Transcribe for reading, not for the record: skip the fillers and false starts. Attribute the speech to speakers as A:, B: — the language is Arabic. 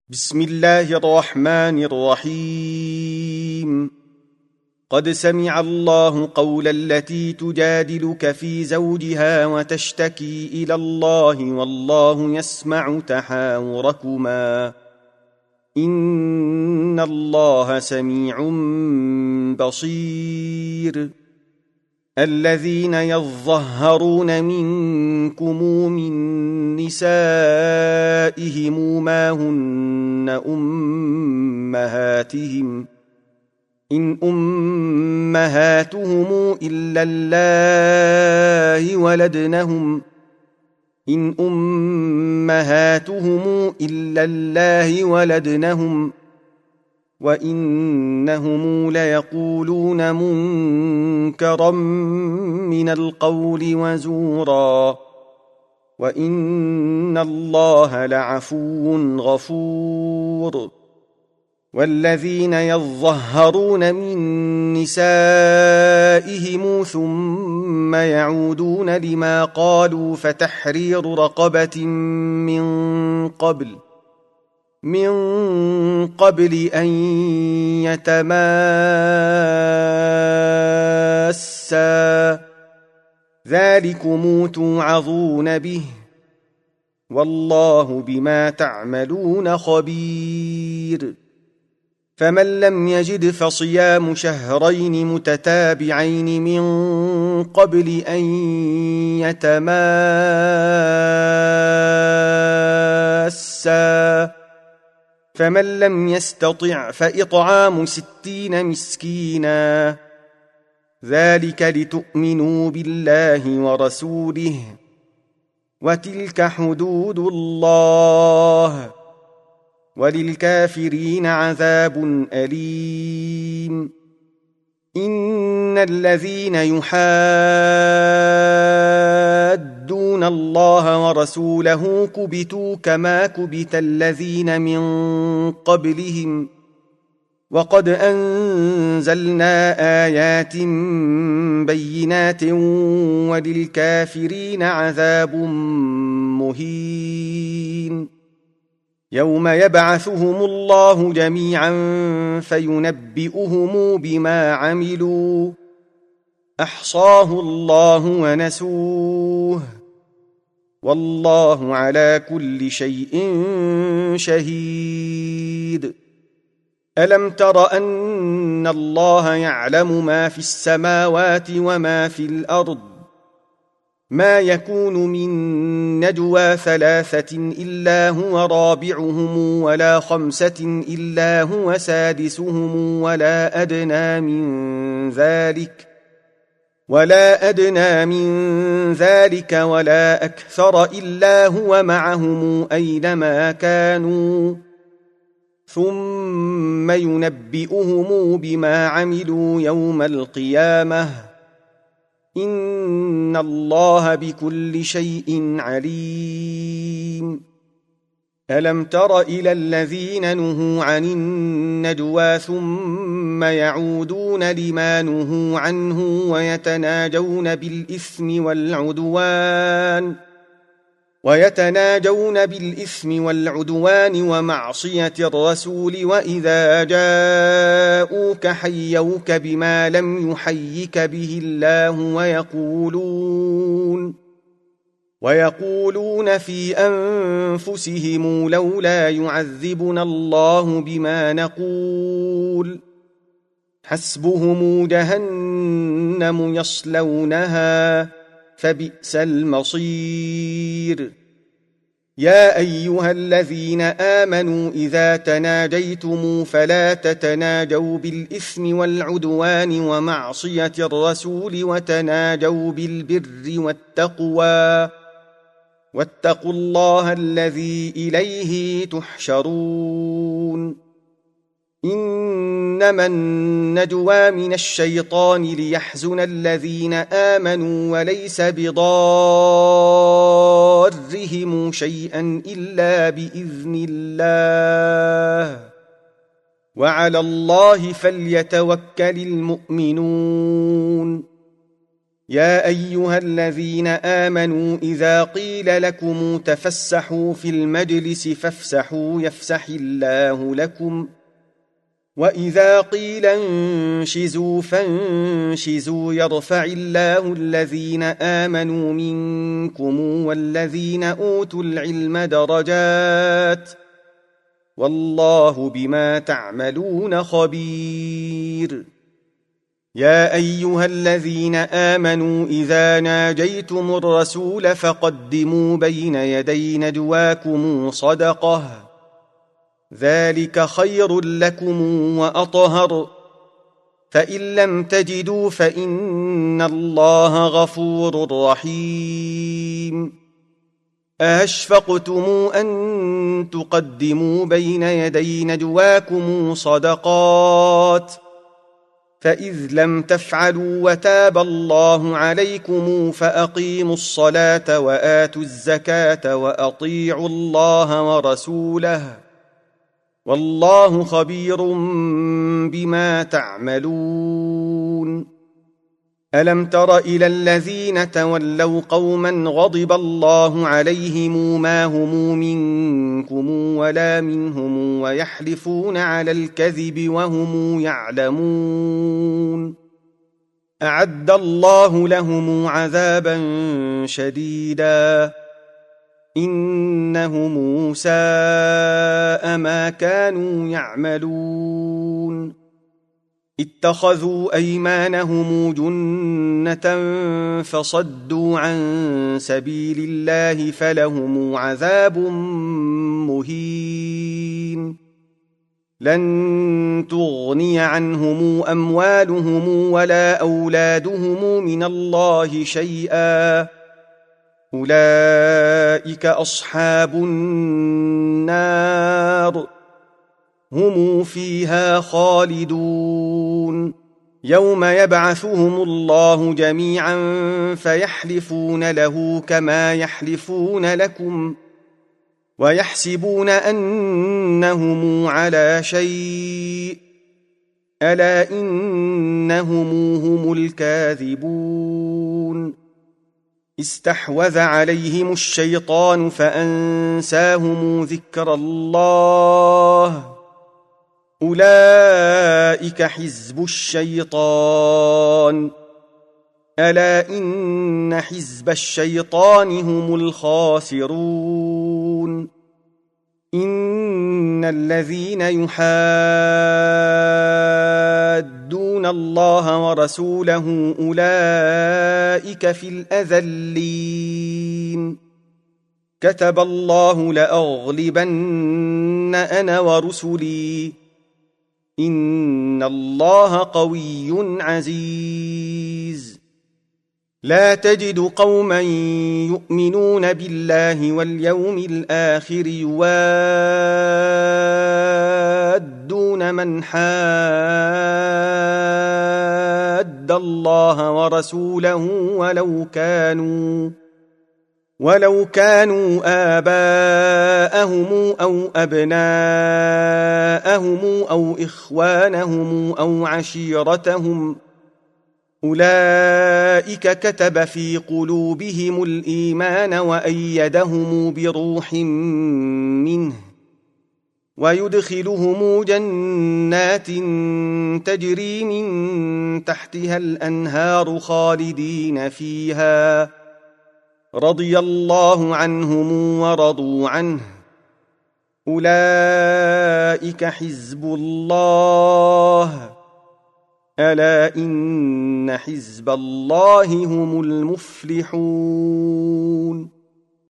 A: بسم الله الرحمن الرحيم. قد سمع الله قول التي تجادلك في زوجها وتشتكي إلى الله والله يسمع تحاوركما إن الله سميع بصير. الذين يظهرون منكم من نسائهم ما هن أمهاتهم إن أمهاتهم إلا الله ولدنهم وإنهم ليقولون منكرا من القول وزورا وإن الله لعفو غفور. والذين يظهرون من نسائهم ثم يعودون لما قالوا فتحرير رقبة من قبل أن يتماسا ذلكم توعظون به والله بما تعملون خبير. فمن لم يجد فصيام شهرين متتابعين من قبل أن يتماسا فمن لم يستطع فإطعام 60 مسكينا ذلك لتؤمنوا بالله ورسوله وتلك حدود الله وللكافرين عذاب أليم. إن الذين يحادون الله ورسوله كبتوا كما كبت الذين من قبلهم وقد أنزلنا آيات بينات وللكافرين عذاب مهين. يوم يبعثهم الله جميعا فينبئهم بما عملوا أحصاه الله ونسوه والله على كل شيء شهيد. ألم تر أن الله يعلم ما في السماوات وما في الأرض ما يكون من نجوى 3 إلا هو رابعهم ولا 5 إلا هو سادسهم ولا أدنى من ذلك ولا أكثر إلا هو معهم أينما كانوا ثم ينبئهم بما عملوا يوم القيامة إن الله بكل شيء عليم. ألم تر إلى الذين نهوا عن النجوى ثم يعودون لما نهوا عنه ويتناجون بالإثم والعدوان ومعصية الرسول وإذا جاءوك حيوك بما لم يحيك به الله ويقولون في أنفسهم لولا يعذبنا الله بما نقول حسبهم جهنم يصلونها فبئس المصير. يا أيها الذين آمنوا إذا تناجيتم فلا تتناجوا بالإثم والعدوان ومعصية الرسول وتناجوا بالبر والتقوى واتقوا الله الذي إليه تحشرون. إنما النجوى من الشيطان ليحزن الذين آمنوا وليس بضارهم شيئا إلا بإذن الله وعلى الله فليتوكل المؤمنون. يا أيها الذين آمنوا إذا قيل لكم تفسحوا في المجلس فافسحوا يفسح الله لكم وإذا قيل انشزوا فانشزوا يرفع الله الذين آمنوا منكم والذين أوتوا العلم درجات والله بما تعملون خبير يا أيها الذين آمنوا إذا ناجيتم الرسول فقدموا بين يدي نجواكم صدقة ذلك خير لكم وأطهر فإن لم تجدوا فإن الله غفور رحيم أشفقتم أن تقدموا بين يدي نجواكم صدقات فإذ لم تفعلوا وتاب الله عليكم فأقيموا الصلاة وآتوا الزكاة وأطيعوا الله ورسوله والله خبير بما تعملون ألم تر إلى الذين تولوا قوما غضب الله عليهم ما هم منكم ولا منهم ويحلفون على الكذب وهم يعلمون أعد الله لهم عذابا شديدا إنهم ساء ما كانوا يعملون اتخذوا أيمانهم جنة فصدوا عن سبيل الله فلهم عذاب مهين لن تغني عنهم أموالهم ولا أولادهم من الله شيئا أولئك أصحاب النار هم فيها خالدون يوم يبعثهم الله جميعا فيحلفون له كما يحلفون لكم ويحسبون أنهم على شيء ألا إنهم هم الكاذبون استحوذ عليهم الشيطان فأنساهم ذكر الله أولئك حزب الشيطان ألا إن حزب الشيطان هم الخاسرون إن الذين يحادون الله ورسوله أولئك في الأذلين كتب الله لأغلبن أنا ورسلي إن الله قوي عزيز لا تجد قوما يؤمنون بالله واليوم الآخر يوادون من حاد الله ورسوله ولو كانوا آباءهم أو أبناءهم أو إخوانهم أو عشيرتهم أولئك كتب في قلوبهم الإيمان وأيدهم بروح منه ويدخلهم جنات تجري من تحتها الأنهار خالدين فيها رضي الله عنهم ورضوا عنه أولئك حزب الله ألا إن حزب الله هم المفلحون